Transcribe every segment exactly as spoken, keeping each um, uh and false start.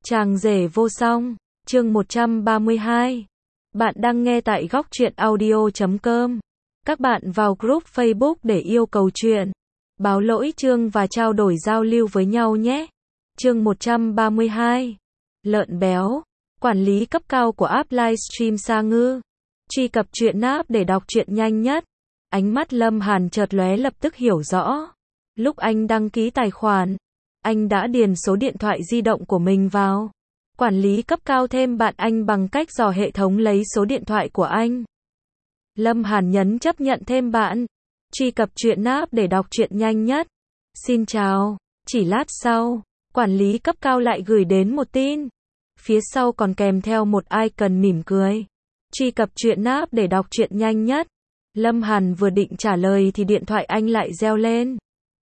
Chàng rể vô song, chương một trăm ba mươi hai. Bạn đang nghe tại góc truyện audio chấm com. Các bạn vào group Facebook để yêu cầu chuyện, báo lỗi chương và trao đổi giao lưu với nhau nhé. Chương một trăm ba mươi hai. Lợn béo, quản lý cấp cao của app livestream Sa Ngư. Truy cập truyện app để đọc truyện nhanh nhất. Ánh mắt Lâm Hàn chợt lóe, lập tức hiểu rõ. Lúc anh đăng ký tài khoản, anh đã điền số điện thoại di động của mình vào. Quản lý cấp cao thêm bạn anh bằng cách dò hệ thống lấy số điện thoại của anh. Lâm Hàn nhấn chấp nhận thêm bạn. Truy cập truyện app để đọc truyện nhanh nhất. Xin chào. Chỉ lát sau, quản lý cấp cao lại gửi đến một tin. Phía sau còn kèm theo một icon mỉm cười. Truy cập truyện app để đọc truyện nhanh nhất. Lâm Hàn vừa định trả lời thì điện thoại anh lại reo lên.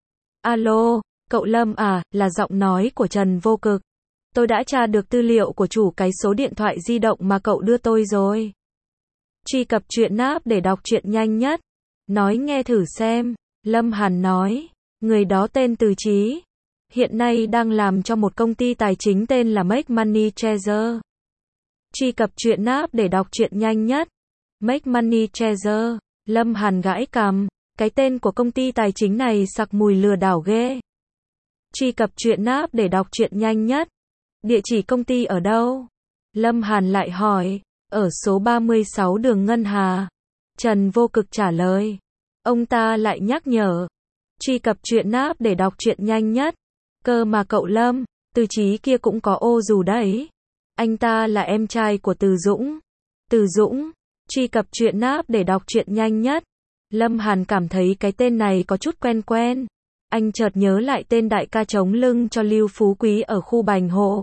Alo, cậu Lâm à, là giọng nói của Trần Vô Cực. Tôi đã tra được tư liệu của chủ cái số điện thoại di động mà cậu đưa tôi rồi. Truy cập truyện app để đọc truyện nhanh nhất. Nói nghe thử xem. Lâm Hàn nói. Người đó tên Từ Chí. Hiện nay đang làm cho một công ty tài chính tên là Make Money Treasure. Truy cập truyện app để đọc truyện nhanh nhất. Make Money Treasure. Lâm Hàn gãi cằm. Cái tên của công ty tài chính này sặc mùi lừa đảo ghê. Truy cập truyện app để đọc truyện nhanh nhất. Địa chỉ công ty ở đâu? Lâm Hàn lại hỏi. Ở số ba mươi sáu đường Ngân Hà. Trần Vô Cực trả lời. Ông ta lại nhắc nhở. Truy cập truyện app để đọc truyện nhanh nhất. Cơ mà cậu Lâm, Từ Chí kia cũng có ô dù đấy. Anh ta là em trai của Từ Dũng. Từ Dũng. Truy cập truyện app để đọc truyện nhanh nhất. Lâm Hàn cảm thấy cái tên này có chút quen quen. Anh chợt nhớ lại tên đại ca chống lưng cho Lưu Phú Quý ở khu Bành Hộ.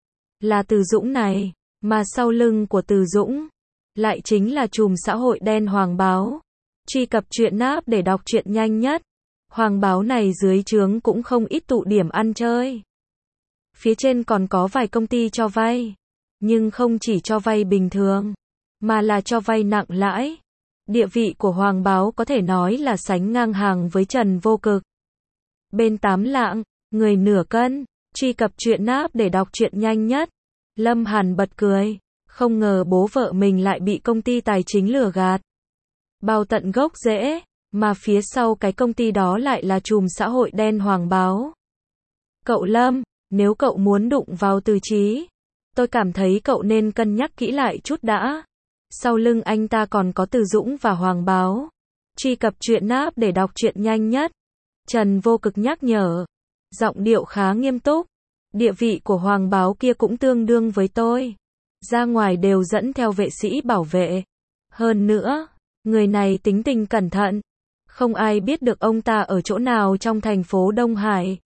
Là Từ Dũng này, mà sau lưng của Từ Dũng lại chính là trùm xã hội đen Hoàng Báo. Truy cập truyện app để đọc truyện nhanh nhất. Hoàng Báo này dưới trướng cũng không ít tụ điểm ăn chơi. Phía trên còn có vài công ty cho vay, nhưng không chỉ cho vay bình thường, mà là cho vay nặng lãi. Địa vị của Hoàng Báo có thể nói là sánh ngang hàng với Trần Vô Cực. Bên tám lạng, người nửa cân. Truy cập truyện app để đọc truyện nhanh nhất. Lâm Hàn bật cười. Không ngờ bố vợ mình lại bị công ty tài chính lừa gạt. Bao tận gốc rễ, mà phía sau cái công ty đó lại là trùm xã hội đen Hoàng Báo. Cậu Lâm, nếu cậu muốn đụng vào Từ Chí, tôi cảm thấy cậu nên cân nhắc kỹ lại chút đã. Sau lưng anh ta còn có Từ Dũng và Hoàng Báo. Truy cập truyện app để đọc truyện nhanh nhất. Trần Vô Cực nhắc nhở. Giọng điệu khá nghiêm túc. Địa vị của Hoàng Báo kia cũng tương đương với tôi. Ra ngoài đều dẫn theo vệ sĩ bảo vệ. Hơn nữa, người này tính tình cẩn thận. Không ai biết được ông ta ở chỗ nào trong thành phố Đông Hải.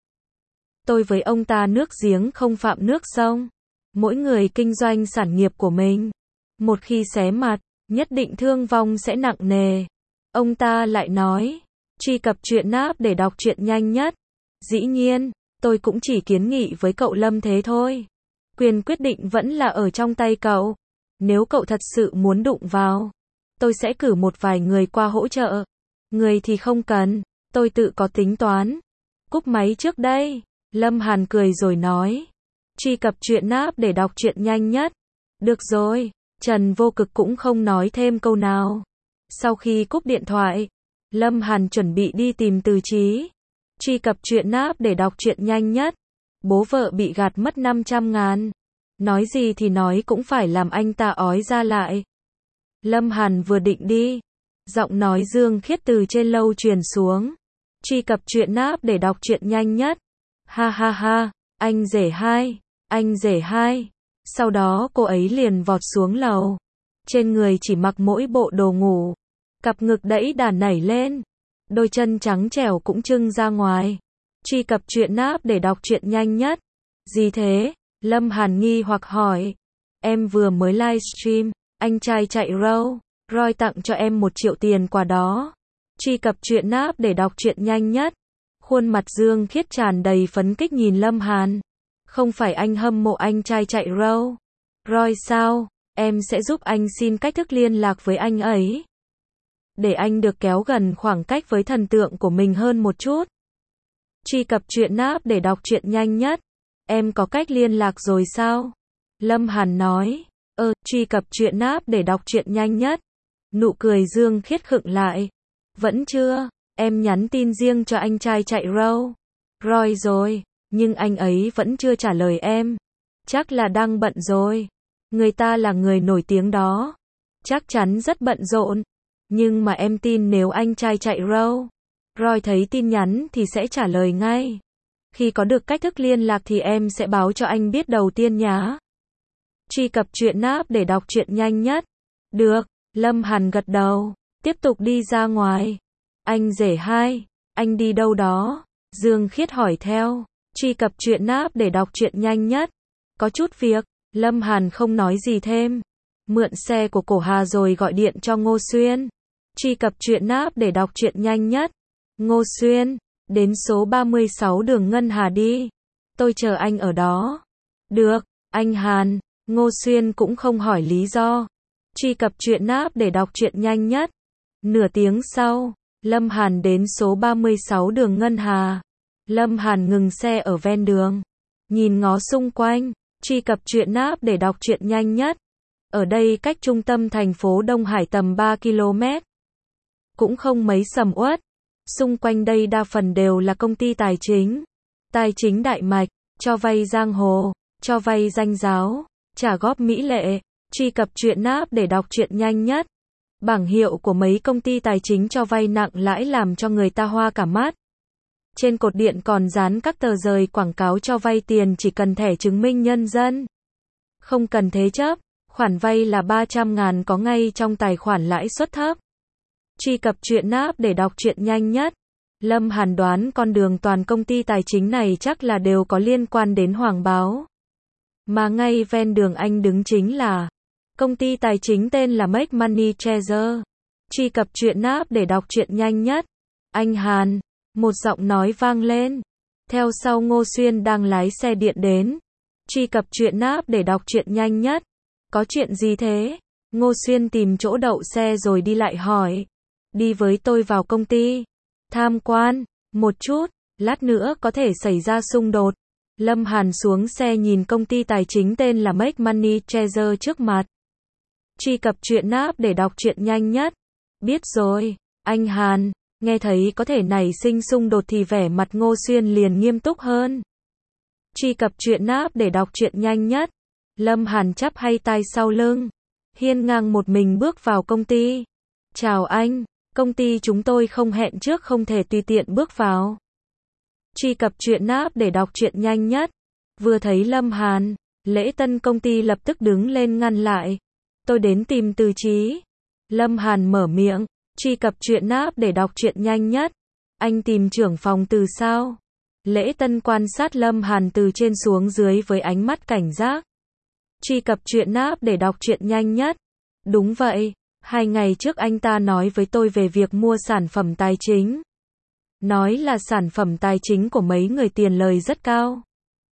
Tôi với ông ta nước giếng không phạm nước sông. Mỗi người kinh doanh sản nghiệp của mình. Một khi xé mặt, nhất định thương vong sẽ nặng nề. Ông ta lại nói. Truy cập truyện app để đọc truyện nhanh nhất. Dĩ nhiên, tôi cũng chỉ kiến nghị với cậu Lâm thế thôi. Quyền quyết định vẫn là ở trong tay cậu. Nếu cậu thật sự muốn đụng vào, tôi sẽ cử một vài người qua hỗ trợ. Người thì không cần, tôi tự có tính toán. Cúp máy trước đây. Lâm Hàn cười rồi nói. Truy cập truyện app để đọc truyện nhanh nhất. Được rồi, Trần Vô Cực cũng không nói thêm câu nào. Sau khi cúp điện thoại, Lâm Hàn chuẩn bị đi tìm Từ Chí. Truy cập truyện app để đọc truyện nhanh nhất. Bố vợ bị gạt mất năm trăm ngàn. Nói gì thì nói cũng phải làm anh ta ói ra lại. Lâm Hàn vừa định đi, giọng nói Dương Khiết từ trên lâu truyền xuống. Truy cập truyện app để đọc truyện nhanh nhất. Ha ha ha, anh rể hai, anh rể hai. Sau đó cô ấy liền vọt xuống lầu. Trên người chỉ mặc mỗi bộ đồ ngủ. Cặp ngực đẫy đà nảy lên. Đôi chân trắng trẻo cũng trưng ra ngoài. Truy cập truyện app để đọc truyện nhanh nhất. Gì thế? Lâm Hàn nghi hoặc hỏi. Em vừa mới livestream, anh trai chạy row, Roy tặng cho em một triệu tiền quà đó. Truy cập truyện app để đọc truyện nhanh nhất. Khuôn mặt Dương Khiết tràn đầy phấn khích nhìn Lâm Hàn. Không phải anh hâm mộ anh trai chạy row Roy sao? Em sẽ giúp anh xin cách thức liên lạc với anh ấy. Để anh được kéo gần khoảng cách với thần tượng của mình hơn một chút. Truy cập truyện app để đọc truyện nhanh nhất. Em có cách liên lạc rồi sao? Lâm Hàn nói. Ơ, truy cập truyện app để đọc truyện nhanh nhất. Nụ cười Dương Khiết khựng lại. Vẫn chưa, em nhắn tin riêng cho anh trai chạy Rolls Royce rồi, nhưng anh ấy vẫn chưa trả lời em. Chắc là đang bận rồi. Người ta là người nổi tiếng đó. Chắc chắn rất bận rộn. Nhưng mà em tin nếu anh trai chạy Rolls Royce thấy tin nhắn thì sẽ trả lời ngay. Khi có được cách thức liên lạc thì em sẽ báo cho anh biết đầu tiên nhá. Truy cập truyện app để đọc truyện nhanh nhất. Được, Lâm Hàn gật đầu, tiếp tục đi ra ngoài. Anh rể hai, anh đi đâu đó? Dương Khiết hỏi theo. Truy cập truyện app để đọc truyện nhanh nhất. Có chút việc, Lâm Hàn không nói gì thêm. Mượn xe của Cổ Hà rồi gọi điện cho Ngô Xuyên. Truy cập truyện app để đọc truyện nhanh nhất. Ngô Xuyên, đến số ba mươi sáu đường Ngân Hà đi. Tôi chờ anh ở đó. Được, anh Hàn. Ngô Xuyên cũng không hỏi lý do. Truy cập truyện app để đọc truyện nhanh nhất. Nửa tiếng sau, Lâm Hàn đến số ba mươi sáu đường Ngân Hà. Lâm Hàn ngừng xe ở ven đường. Nhìn ngó xung quanh. Truy cập truyện app để đọc truyện nhanh nhất. Ở đây cách trung tâm thành phố Đông Hải tầm ba ki lô mét. Cũng không mấy sầm uất. Xung quanh đây đa phần đều là công ty tài chính. Tài chính đại mạch, cho vay giang hồ, cho vay danh giáo, trả góp mỹ lệ. Truy cập truyện app để đọc truyện nhanh nhất. Bảng hiệu của mấy công ty tài chính cho vay nặng lãi làm cho người ta hoa cả mắt. Trên cột điện còn dán các tờ rơi quảng cáo cho vay tiền chỉ cần thẻ chứng minh nhân dân. Không cần thế chấp, khoản vay là ba trăm ngàn có ngay trong tài khoản lãi suất thấp. Truy cập truyện app để đọc truyện nhanh nhất. Lâm Hàn đoán con đường toàn công ty tài chính này chắc là đều có liên quan đến Hoàng Báo. Mà ngay ven đường anh đứng chính là công ty tài chính tên là Make Money Treasure. Truy cập truyện app để đọc truyện nhanh nhất. Anh Hàn, một giọng nói vang lên. Theo sau Ngô Xuyên đang lái xe điện đến. Truy cập truyện app để đọc truyện nhanh nhất. Có chuyện gì thế? Ngô Xuyên tìm chỗ đậu xe rồi đi lại hỏi. Đi với tôi vào công ty. Tham quan, một chút, lát nữa có thể xảy ra xung đột. Lâm Hàn xuống xe nhìn công ty tài chính tên là Make Money Treasure trước mặt. Truy cập truyện app để đọc truyện nhanh nhất. Biết rồi, anh Hàn. Nghe thấy có thể nảy sinh xung đột thì vẻ mặt Ngô Xuyên liền nghiêm túc hơn. Truy cập truyện app để đọc truyện nhanh nhất. Lâm Hàn chắp hai tay sau lưng. Hiên ngang một mình bước vào công ty. Chào anh, công ty chúng tôi không hẹn trước không thể tùy tiện bước vào. Truy cập truyện app để đọc truyện nhanh nhất. Vừa thấy Lâm Hàn, lễ tân công ty lập tức đứng lên ngăn lại. Tôi đến tìm Từ Chí. Lâm Hàn mở miệng. Truy cập truyện app để đọc truyện nhanh nhất. Anh tìm trưởng phòng Từ sao? Lễ tân quan sát Lâm Hàn từ trên xuống dưới với ánh mắt cảnh giác. Truy cập truyện app để đọc truyện nhanh nhất. Đúng vậy, hai ngày trước anh ta nói với tôi về việc mua sản phẩm tài chính. Nói là sản phẩm tài chính của mấy người tiền lời rất cao.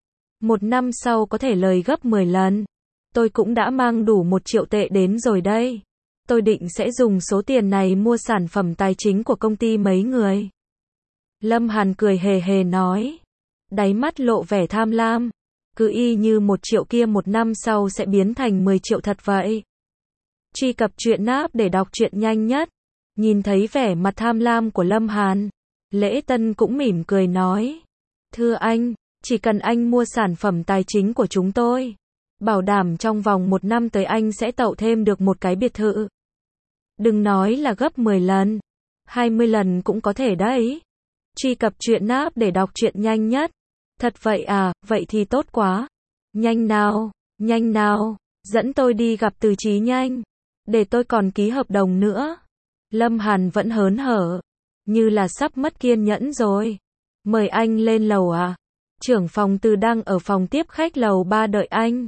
Một năm sau có thể lời gấp mười lần. Tôi cũng đã mang đủ một triệu tệ đến rồi đây. Tôi định sẽ dùng số tiền này mua sản phẩm tài chính của công ty mấy người. Lâm Hàn cười hề hề nói. Đáy mắt lộ vẻ tham lam. Cứ y như một triệu kia một năm sau sẽ biến thành mười triệu thật vậy. Truy cập truyện app để đọc truyện nhanh nhất. Nhìn thấy vẻ mặt tham lam của Lâm Hàn. Lễ tân cũng mỉm cười nói. Thưa anh, chỉ cần anh mua sản phẩm tài chính của chúng tôi. Bảo đảm trong vòng một năm tới anh sẽ tậu thêm được một cái biệt thự. Đừng nói là gấp mười lần. hai mươi lần cũng có thể đấy. Truy cập truyện app để đọc truyện nhanh nhất. Thật vậy à, vậy thì tốt quá. Nhanh nào, nhanh nào, dẫn tôi đi gặp Từ Chí nhanh. Để tôi còn ký hợp đồng nữa. Lâm Hàn vẫn hớn hở. Như là sắp mất kiên nhẫn rồi. Mời anh lên lầu à? Trưởng phòng Từ đang ở phòng tiếp khách lầu ba đợi anh.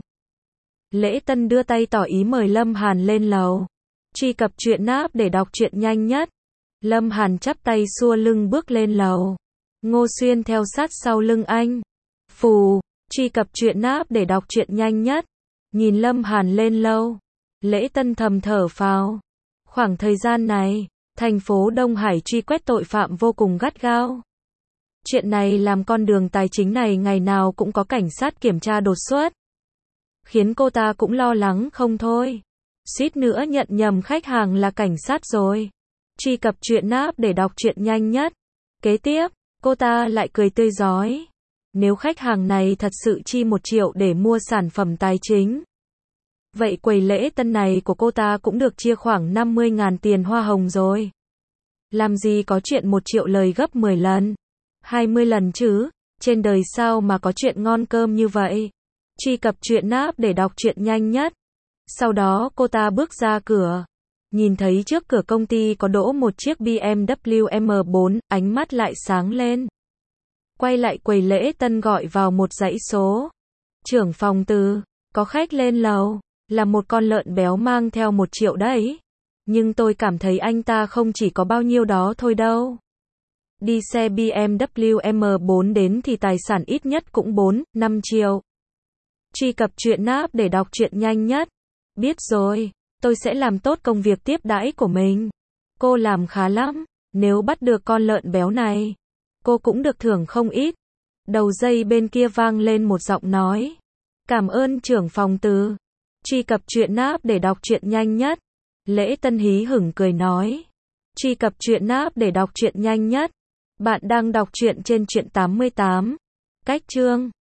Lễ tân đưa tay tỏ ý mời Lâm Hàn lên lầu. Truy cập truyện app để đọc truyện nhanh nhất. Lâm Hàn chắp tay xua lưng bước lên lầu. Ngô Xuyên theo sát sau lưng anh. Phù, truy cập truyện app để đọc truyện nhanh nhất. Nhìn Lâm Hàn lên lầu. Lễ tân thầm thở phào. Khoảng thời gian này, thành phố Đông Hải truy quét tội phạm vô cùng gắt gao. Chuyện này làm con đường tài chính này ngày nào cũng có cảnh sát kiểm tra đột xuất. Khiến cô ta cũng lo lắng không thôi. Suýt nữa nhận nhầm khách hàng là cảnh sát rồi. Truy cập truyện app để đọc truyện nhanh nhất. Kế tiếp, cô ta lại cười tươi rói. Nếu khách hàng này thật sự chi một triệu để mua sản phẩm tài chính, vậy quầy lễ tân này của cô ta cũng được chia khoảng năm mươi ngàn tiền hoa hồng rồi. Làm gì có chuyện một triệu lời gấp mười lần, hai mươi lần chứ, trên đời sao mà có chuyện ngon cơm như vậy. Truy cập truyện app để đọc truyện nhanh nhất. Sau đó cô ta bước ra cửa. Nhìn thấy trước cửa công ty có đỗ một chiếc bê em vê M bốn, ánh mắt lại sáng lên. Quay lại quầy lễ tân gọi vào một dãy số. Trưởng phòng Từ, có khách lên lầu, là một con lợn béo mang theo một triệu đấy. Nhưng tôi cảm thấy anh ta không chỉ có bao nhiêu đó thôi đâu. Đi xe bê em vê M bốn đến thì tài sản ít nhất cũng bốn, năm triệu. Truy cập truyện app để đọc truyện nhanh nhất. Biết rồi, tôi sẽ làm tốt công việc tiếp đãi của mình. Cô làm khá lắm, nếu bắt được con lợn béo này, cô cũng được thưởng không ít. Đầu dây bên kia vang lên một giọng nói. Cảm ơn trưởng phòng Từ. Truy cập truyện app để đọc truyện nhanh nhất. Lễ tân hí hửng cười nói. Truy cập truyện app để đọc truyện nhanh nhất. Bạn đang đọc truyện trên truyện tám mươi tám. Cách chương.